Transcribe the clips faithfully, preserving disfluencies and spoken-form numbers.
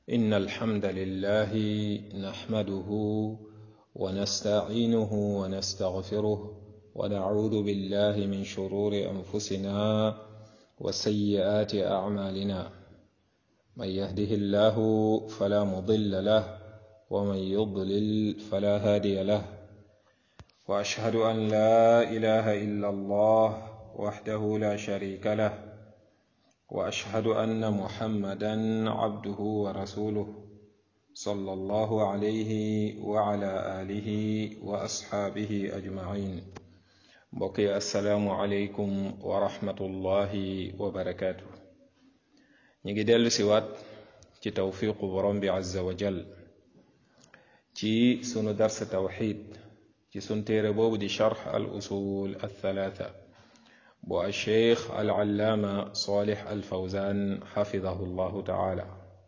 إن الحمد لله نحمده ونستعينه ونستغفره ونعوذ بالله من شرور أنفسنا وسيئات أعمالنا من يهده الله فلا مضل له ومن يضلل فلا هادي له وأشهد أن لا إله إلا الله وحده لا شريك له وأشهد أن محمدا عبده ورسوله صلى الله عليه وعلى آله وأصحابه أجمعين بقي السلام عليكم ورحمة الله وبركاته نيجي ديلو سيوات ci tawfiqu borom bi azza wa jal ci sunu dars tawxid ci sun téere boobu di charx al usul al thalatha bu al cheikh al allaama salih al fawzan xafidahu llahu taala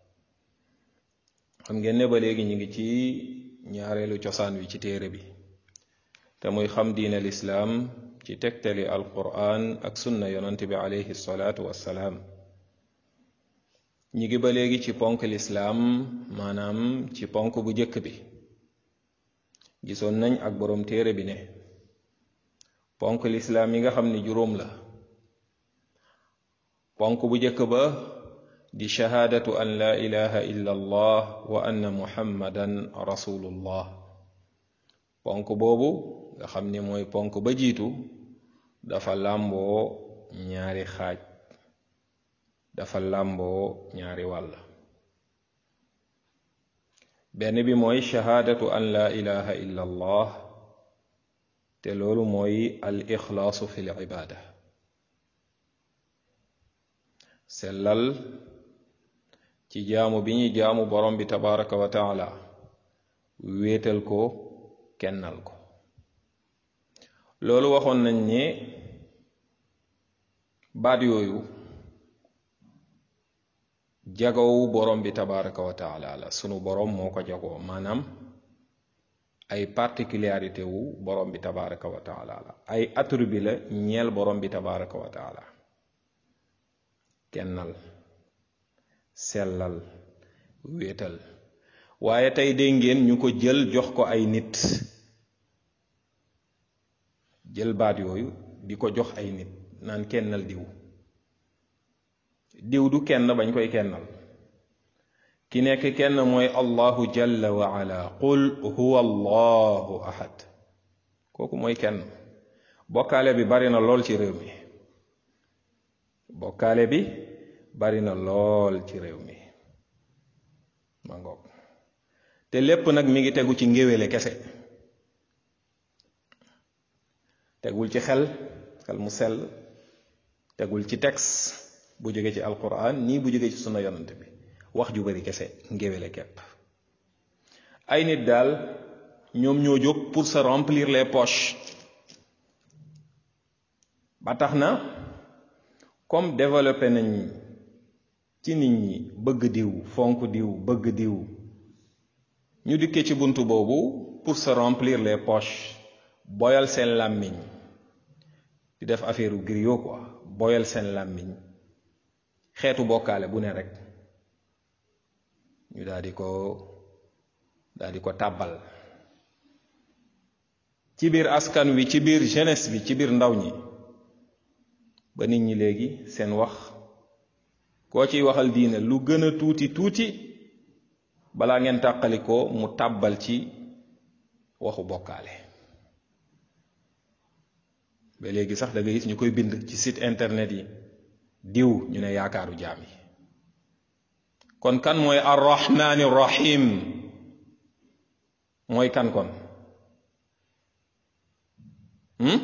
xam ngeen ne ba léegi ñu ngi ci ñaareelu cosaan wi ci téere bi te muy xam diine lislaam ci tegtali al quran ak sunna yonante bi alayhi salaatu wassalaam ñi ngi ba léegi ci ponk lislaam maanaam ci ponk bu jëkk bi gisoon nañ ak boroom téere bi ne ponk lislaam yi nga xam ni juróom la ponk bu jëkk ba di shahaadatu an la ilaha illa allah wa anna muhammadan rasulullah ponk boobu nga xam ni mooy ponk ba jiitu dafa làmboo ñaari xaaj dafa làmboo ñaari wàll benn bi mooy shahaadatu an la ilaha illa allah te loolu mooy al ixlaasu fi l ibaada sellal ci jaamu bi ñuy jaamu borom bi tabaraka wa taala wéetal ko kennal ko loolu waxoon nañ ne baat yooyu jagoowu borom bi tabaraka wa taala la sunu borom moo ko jagoo maanaam ay particularité wu borom bi tabaraka wa taala la ay attribut la ñeel borom bi tabaraka wa taala kennal sellal wéetal waaye tey dégg ngeen ñu ko jël jox ko ay nit jël baat yooyu di ko jox ay nit naan kennal diw diw du kenn bañ koy kennal ki nekk kenn mooy allahu jalla wa ala qul huwa allahu ahad kooku mooy kenn bokkaale bi bari na lool ci réew mi bokkaale bi bari na lool ci réew mi ma ngoog te lépp nag mi ngi tegu ci ngéwéle kese tegul ci xel xel mu sell tegul ci texte bu jóge ci alquran nii bu jóge ci sunna yonante bi wax ju bari kese ngéwéle kepp ay nit daal ñoom ñoo jóg pour se remplir les poches ba tax na comme développé nañ ci nit ñi bëgg diw fonk diw bëgg diw ñu dikke ci buntu boobu pour se remplir les poches boyal seen làmmiñ di def affaire griot quoi boyal seen làmmiñ xeetu bokkaale bu ne rek ñu daal di ko daal di ko tàbbal ci biir askan wi ci biir jeunesse bi ci biir ndaw ñi ba nit ñi léegi seen wax koo ciy waxal diine lu gën a tuuti tuuti balaa ngeen tàqali ko mu tàbbal ci waxu bokkaale ba léegi sax da nga gis ñu koy bind ci site internet yi diw ñu ne yaakaaru jaam yi kon kan mooy arrahmani rahim mooy kan kon hmm?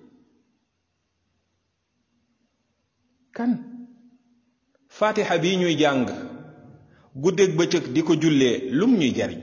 kan fatiha bi ñuy jàng guddeeg bëccëg di ko jullee lum ñuy jariñ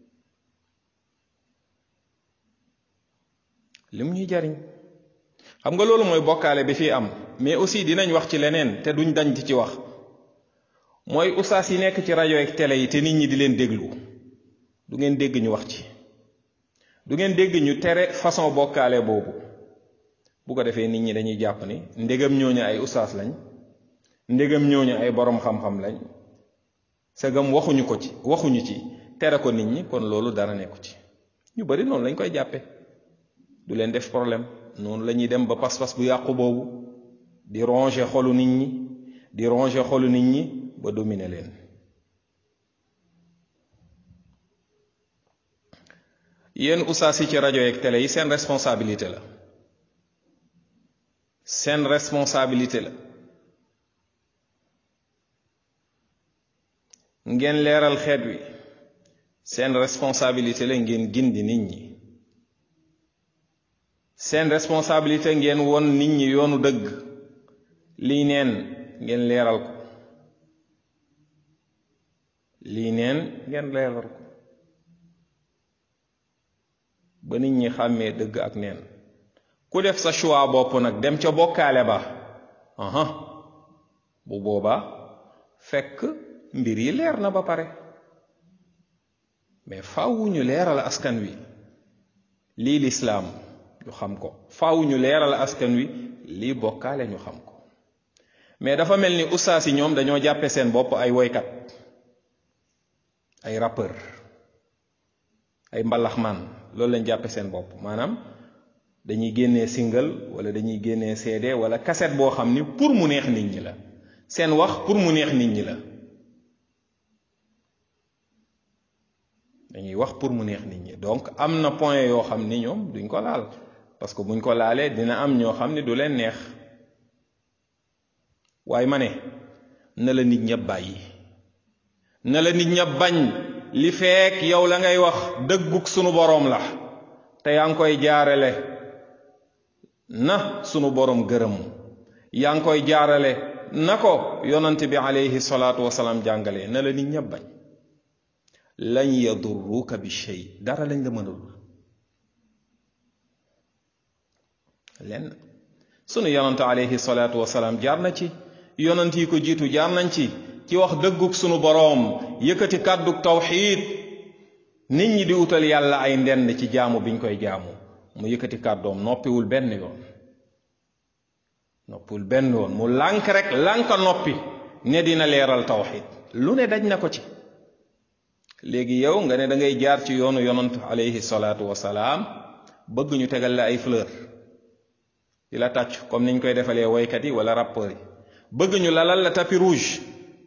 lum ñuy jariñ xam nga loolu mooy bokkaale bi fi am mais aussi dinañ wax ci leneen te duñ dañ ci wax mooy ustaas yi nekk ci rajo ak télé yi te nit ñi di leen déglu du ngeen dégg ñu wax ci du ngeen dégg ñu tere façon bokkaale boobu bu ko defee nit ñi dañuy jàpp ni ndegam ñooñu ay ustaas lañ ndegam ñooñu ay borom xam-xam lañ sagam waxuñu ko ci waxuñu ci tere ko nit ñi kon loolu dara nekku ci ñu bari noonu lañ koy jàppe du leen def problème noonu la ñuy dem ba pas-pas bu yàqu boobu di ronger xolu nit ñi di ronger xolu nit ñi ba dominer leen yéen ustaas yi ci rajo yeeg télé yi seen responsabilité la seen responsabilité la ngeen leeral xeet wi seen responsabilité la ngeen gindi nit ñi seen responsabilité ngeen won nit ñi yoonu dëgg lii neen ngeen leeral ko lii neen ngeen leeral ko ba nit ñi xàmmee dëgg ak neen ku def sa choix bopp nag dem ca bokkaale ba aha bu boobaa fekk mbir yi leer na ba pare mais faaw ñu leeral askan wi lii lislaam ñu xam ko faaw ñu leeral askan wi lii bokkaale ñu xam ko mais dafa mel ni ustaas yi ñoom dañoo jàppe seen bopp ay woykat ay rappeur ay mbalaxmaan loolu lañ jàppe seen bopp maanaam dañuy génnee single wala dañuy génnee C D wala cassette boo xam ni pour mu neex nit ñi la seen wax pour mu neex nit ñi la dañuy wax pour mu neex nit ñi donc am na point yoo xam ni ñoom duñ ko laal parce que buñ ko laalee dina am ñoo xam ni du leen neex waaye ma ne na la nit ñëpp bàyyi na la nit ñëpp bañ li fekk yow la ngay wax dëggug sunu boroom la te yaa ngi koy jaarale na sunu boroom gërëm yaa ngi koy jaarale na ko yonante bi alayhi salaatu wasalaam jàngalee na la nit ñëpp bañ lañ yadurruka bi shay dara lañ la mënul lenn sunu yonante alayhi salaatu wasalaam jaar na ci yonant yi ko jiitu jaar nañ ci ci wax dëggug sunu boroom yëkkati kàddug tawxiid nit ñi di utal yàlla ay ndend ci jaamu biñ koy jaamu mu yëkkati kàddoom noppiwul benn yoon noppiwul benn yoon mu lànk rek lànk noppi ne dina leeral tawxiid lu ne daj na ko ci léegi yow nga ne da ngay jaar ci yoonu yonant alayhi salaatu wasalaam bëgg ñu tegal la ay fleur di la tàcc comme niñ koy defalee woykat yi wala rappeurs yi bëgg ñu lalal la tapis rouge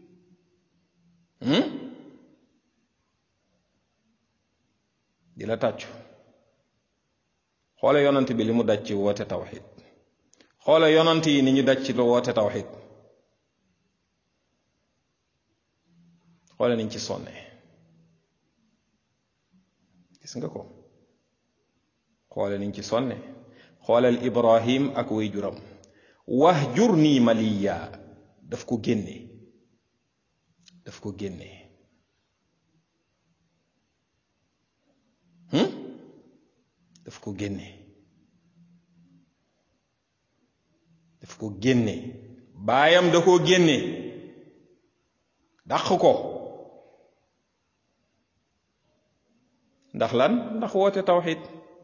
di la tàccu xoola yonant bi li mu daj ci woote tawxid xoola yonant yi ni ñu daj ci woote tawxid xoola niñ ci sonne gis nga ko xoola niñ ci sonne xoolal Ibrahim ak way juram wahjurni maliya daf ko génne daf ko génne daf ko génne daf ko génne baayam da koo génne dàq ko ndax lan ndax woote tawxid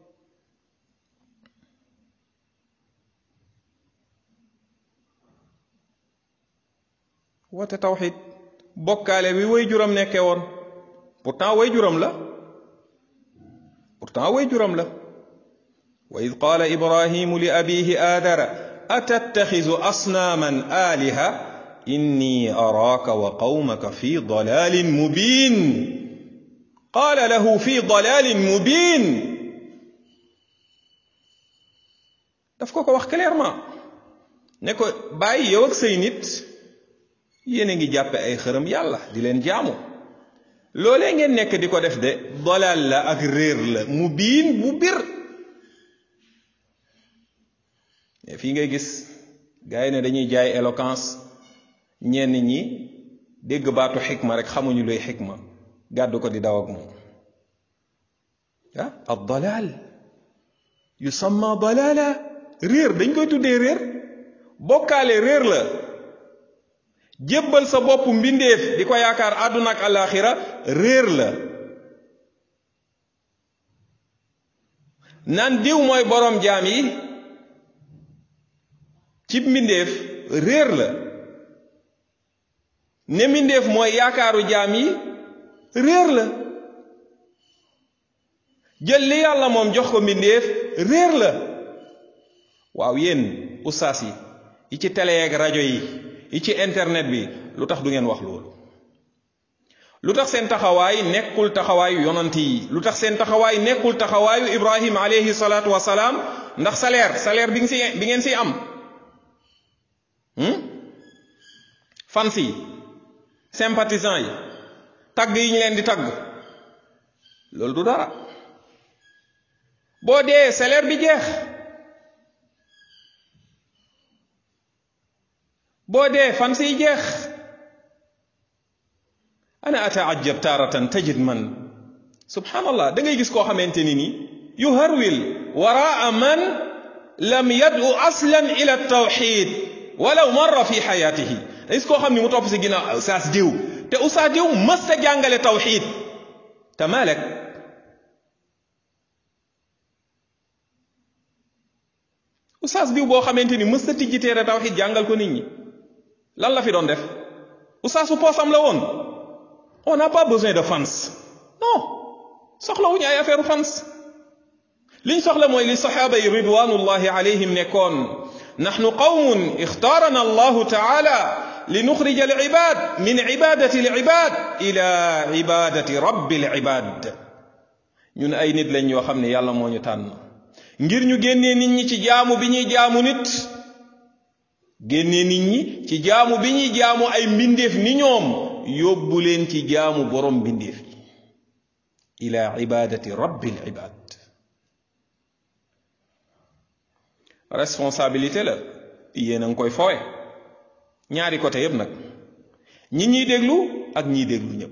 woote tawxid bokkaale bi way juram nekkee woon pourtant way juram la pourtant way juram la wa id qaala ibrahimu li abihi aadara atattaxizu asnaaman aaliha inni araaka wa qawmaka fi dalalin mubin qaala lahu fi dalalin mubin daf ko ko wax clairement ne ko bàyyi yow ak say nit yéen a ngi jàppe ay xërëm yàlla di leen jaamu loolee ngeen nekk di ko def de dolal la ak réer la mu biin bu bir fii ngay gis gars yi ne dañuy jaay éloquence ñenn ñi dégg baatu xikma rek xamuñu luy xikma gàddu ko di daw ak moom ah ad dalal yusamma dalala réer dañ koy tuddee réer bokkaale réer la jébbal sa bopp mbindeef di ko yaakaar àdduna ak alaxira réer la naan diw mooy boroom jaam yi ci mbindeef réer la ne mbindeef mooy yaakaaru jaam yi réer la jël li yàlla moom jox ko mbindeef réer la waaw yéen ustaas yi yi ci télé ak rajo yi yi ci internet bi lu tax du ngeen wax loolu lu tax seen taxawaay nekkul taxawaayu yonant yi lu tax seen taxawaay nekkul taxawaayu Ibrahim alayhi salaatu wasalaam ndax salaire salaire bi ngeen si bi ngeen si am fans yi sympathisants yi tagg yi ñu leen di tagg loolu du dara boo dee salaire bi jeex boo dee fans yi jeex ana ataajab taaratan tajid man subhanallah da ngay gis koo xamante ni ni yuharwil waraa man lam yad'u aslan ila tawxid walaw marra fi xayaatihi da gis koo xam ni mu topp si ginnaaw ustaas diw te ustaas diw mës ta jàngale tawxid te malek ustaas diw boo xamante ni mës ta tijji téere tawxid jàngal ko nit ñi lan la fi doon def ustaasu poosam la woon. On n'a pas besoin de fans non soxlawuñu ay affaire fans liñ soxla mooy li saxaaba yi ridwanullahi alayhim nekkoon nahnu qawmun ixtaarana allahu taala li nuxrija al ibad min ibadati al ibad ila ibadati rabbi al ibad ñun ay nit lañ yoo xam ne yàlla moo ñu tànn ngir ñu génnee nit ñi ci jaamu bi ñuy jaamu nit génnee nit ñi ci jaamu bi ñuy jaamu ay mbindeef ni ñoom yóbbu leen ci jaamu borom mbindeef yi ila ibadati rabbil ibad responsabilité la yéen a ngi koy fowe ñaari côté yépp nag ñi ñiy déglu ak ñiy déglu ñëpp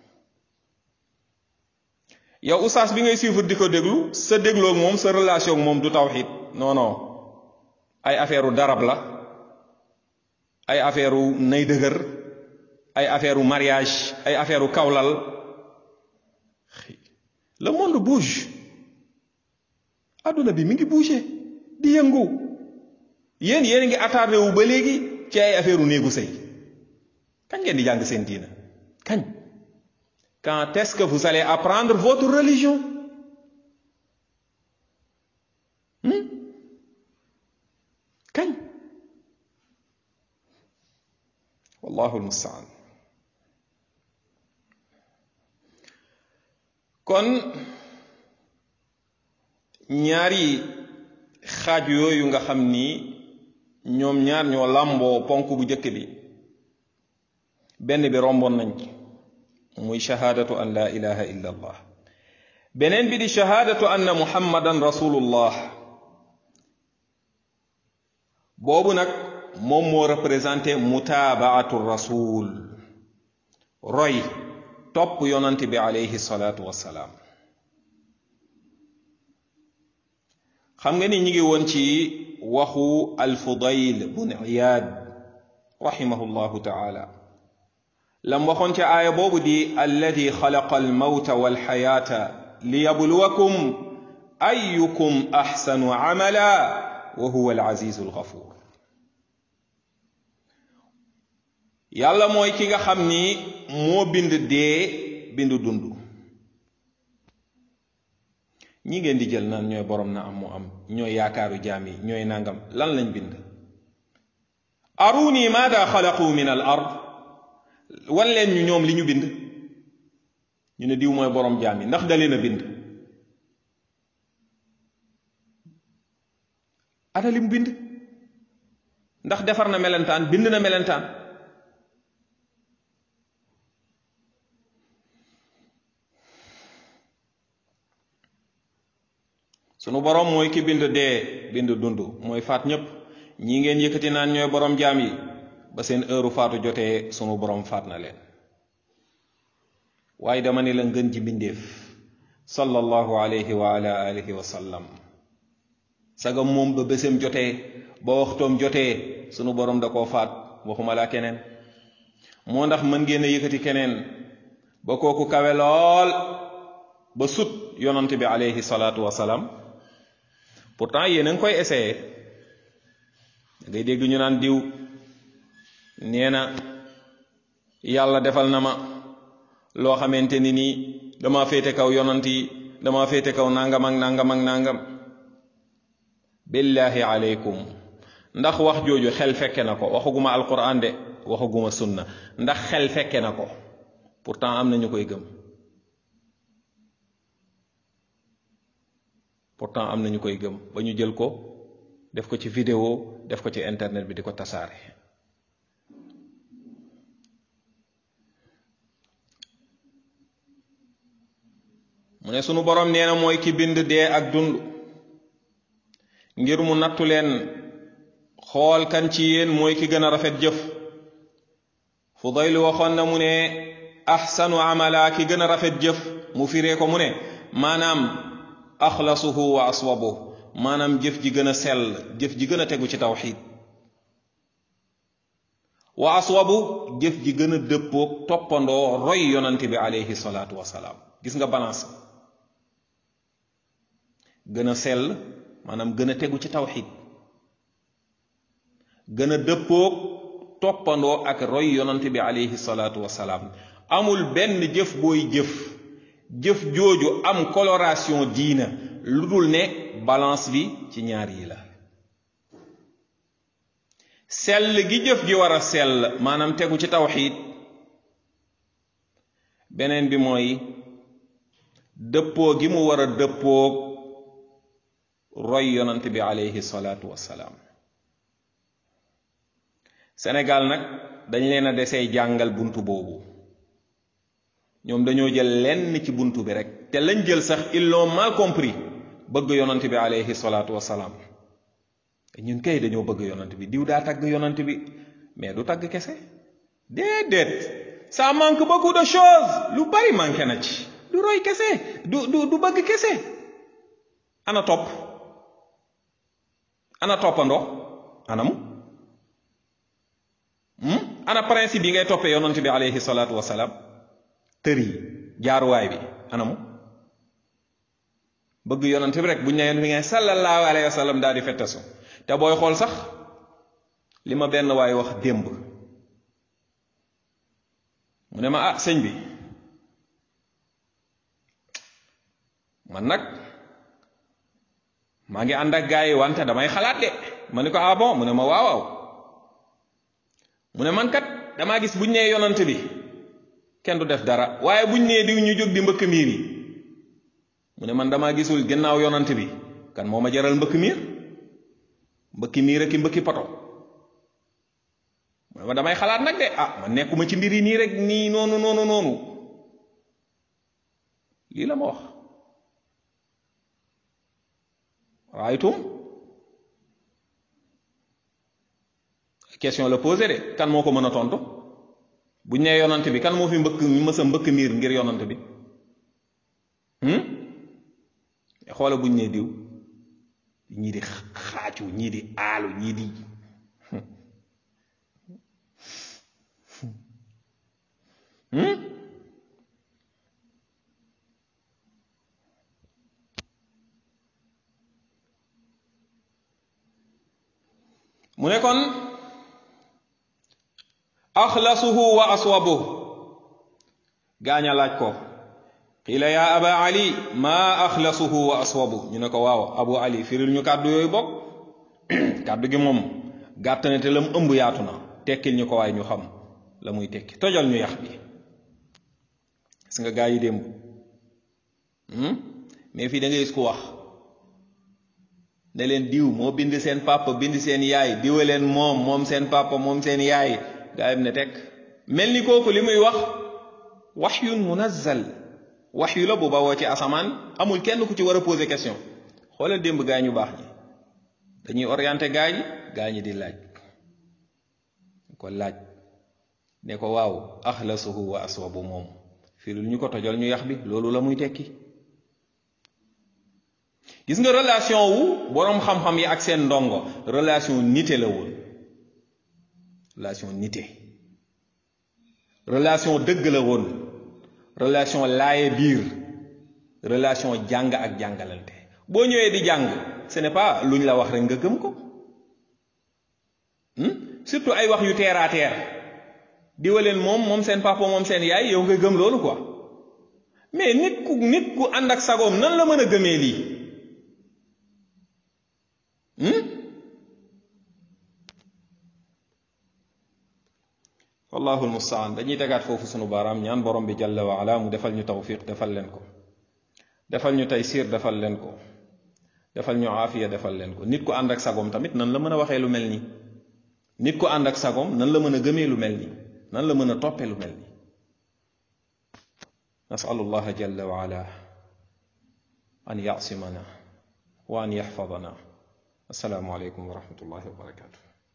yow oustaz bi ngay suivre di ko déglu sa dégloo ak moom sa relation ak moom du tawhid non non ay affaire u darab la ay affaire u nay dëgër ay affaire u mariage ay affaire u kawlal le monde bouge adduna bi mi ngi bouger di yëngu yéen yéen ngi attardé wu ba léegi ci ay affaire u néegu sëy kañ ngeen di jàng seen diina kañ quand est-ce que vous allez apprendre votre religion hmm? kañ wallahu almustaan kon ñaari xaaj yooyu nga xam ni ñoom ñaar ñoo làmboo ponk bu njëkk bi benn bi romboon nañ ci muy shahaadatu an la ilaha illa allah beneen bi di shahaadatu anna muhammadan rasulullah boobu nag moom moo représenté mutaabaatu rasul roy topp yonante bi alayhi salaatu wassalaam xam nga ni ñi ngi woon ci waxu alfudayl bun iyaad rahimahullahu taala lam waxoon ca aaya boobu di alladi xalaqa almawta walxayaata liyabluwakum ayukum axsanu amala wa huwa alazizu algafuur yàlla mooy ki nga xam ni moo bind dee bind dund ñi ngeen di jël naan ñooy borom na am mu am ñooy yaakaaru jaam yi ñooy nangam lan lañ bind aruni maada xalaqu min al ard wan leen ñu ñoom li ñu bind ñu ne diw mooy borom jaam yi ndax da leen a bind ana li mu bind ndax defar na melentaan bind na melentaan sunu borom mooy ki bind dee bind dund mooy faat ñépp ñi ngeen yëkkati naan ñooy borom jaam yi ba seen heure faatu jotee sunu borom faat na leen waaye dama ne la ngën ji bindeef sallallahu alayhi wa ala alihi wa sallam sagam moom ba bésam jotee ba waxtoom jotee sunu borom da koo faat waxuma laa keneen moo ndax mën ngeen a yëkkati keneen ba kooku kawe lool ba sut yonante bi alayhi salaatu wa salaam pourtant yéen a ngi koy essayé da ngay dégg ñu naan diw nee na yàlla defal na ma loo xamante ni nii dama féete kaw yonant yi dama féete kaw nangam ak nangam ak nangam. billahi aleykum ndax wax jooju xel fekke na ko, waxaguma alquran de, waxaguma sunna, ndax xel fekke na ko? pourtant am na ñu koy gëm, pourtant am na ñu koy gëm ba ñu jël ko def ko ci vidéo, def ko ci internet bi di ko tasaare. mu ne sunu borom nee na mooy ki bind dee ak dund ngir mu nattu leen xool kan ci yéen mooy ki gën a rafet jëf. Fudayl waxoon na mu ne ahsanu amala, ki gën a rafet jëf, mu firee ko mu ne maanaam axlasuhu wa aswabu, maanaam jëf ji gën a sell, jëf ji gën a tegu ci tawxiid. wa aswabu, jëf ji gën a dëppoog toppandoo roy yonante bi alayhi salaatu wasalaam. gis nga balance gën a sell, maanaam gën a tegu ci tawxiid, gën a dëppoog toppandoo ak roy yonante bi alayhi salaatu wasalaam. amul benn jëf booy jëf jëf jooju am coloration diina lu dul ne balance bi ci ñaar yi la. sell gi jëf gi war a sell, maanaam tegu ci tawxiid. beneen bi mooy dëppoo gi mu war a dëppoog roy yonante bi alayhi salaatu wassalaam. Sénégal nag dañ leen a desee jàngal buntu boobu. ñoom dañoo jël lenn ci buntu bi rek, te lañ jël sax ils l'ont mal compris, bëgg yonante bi alayhi salaatu wassalaam. ñun kay dañoo bëgg yonante bi, diw daa tagg yonante bi, mais du tagg kese, déedéet, ça manque beaucoup de choses, lu bari manqué na ci. du roy kese, du du du bëgg kese. ana topp, ana toppandoo, anam hmm? ana principe yi ngay toppee yonante bi alayhi salaatu wassalaam. tër yi, jaaruwaay bi anamu. bëgg yonante bi rek buñ ne yonante bi ngay sallallahu alayhi wa sallam daal di fettasu. te booy xool sax li ma benn waay wax démb, mu ne ma ah sëñ bi man nag maa ngi ànd ak gaa yi wante damay xalaat de. ma ne ko ah bon, mu ne ma waaw waaw. mu ne man kat damaa gis buñ nee yonante bi kenn du def dara, waaye buñ nee diw ñu jóg di mbëkk miir yi. mu ne man damaa gisul gannaaw yonante bi kan moo ma jaral mbëkk miir, mbëkki miir ak mbëkki poto. mu ne ma damay xalaat nag de, ah man nekkuma ci mbir yi nii rek nii noonu noonu noonu. lii la ma wax. raaytum question la posé de, kan moo ko mën a tontu? buñ nee yonante bi kan moo fi mbëkk mësa mbëkk miir ngir yonante bi? hmm xoola buñ nee diw, ñii di xaacu, ñii di aalu, ñii di hmm mu ne kon axlasuhu wa aswabuhu. gaaña laaj ko, qiila ya aba ali ma axlasuhu wa aswabuhu. ñu ne ko waaw abu ali firil ñu kàddu yooyu bokk. kàddu gi moom gàtt na te la mu ëmb yaatu na, tekkil ñu ko waaye ñu xam la muy tekki, tojal ñu yax bi. gis nga gaa yi démb mais fii da ngay gis ku wax ne leen diw moo bind seen papa bind seen yaay, diwa leen moom moom seen papa moom seen yaay. gaa yam ne tekk mel ni kooku li muy wax waxyun munazzal, waxyu la bu bawoo ci asamaan, amul kenn ku ci war a poser question. xoolal démb gaa ñu baax ñi dañuy orienté gaa ñi, gaa ñi di laaj ko laaj ne ko waaw axlasuhu wa aswabu moom firul ñu ko, tojal ñu yax bi, loolu la muy tekki. gis nga relation wu boroom xam-xam yi ak seen ndongo relation nite la woon, relation nite, relation dëgg la woon, relation laaye biir, relation jàng ak jàngalante. boo ñëwee di jàng ce n'est pas luñ la wax rek nga gëm ko, surtout ay wax yu terre à terre. diwaleen moom moom seen papa moom seen yaay yow nga gëm loolu quoi mais nit ku nit ku ànd ak sagoom nan la mën a gëmee lii wallahu almustaan dañuy tegaat foofu sunu baaraam ñaan borom bi jalla wa ala mu defal ñu tawfiq defal leen ko defal ñu taysiir defal leen ko defal ñu aafiya defal leen ko nit ku ànd ak sagoom tamit nan la mën a waxee lu mel nii nit ku ànd ak sagoom nan la mën a gëmee lu mel nii nan la mën a toppee lu mel nii nasalu allaha jalla wa ala an yasimana wa an yaxfadana assalaamu aleykum wa rahmatullahi wa barakatuh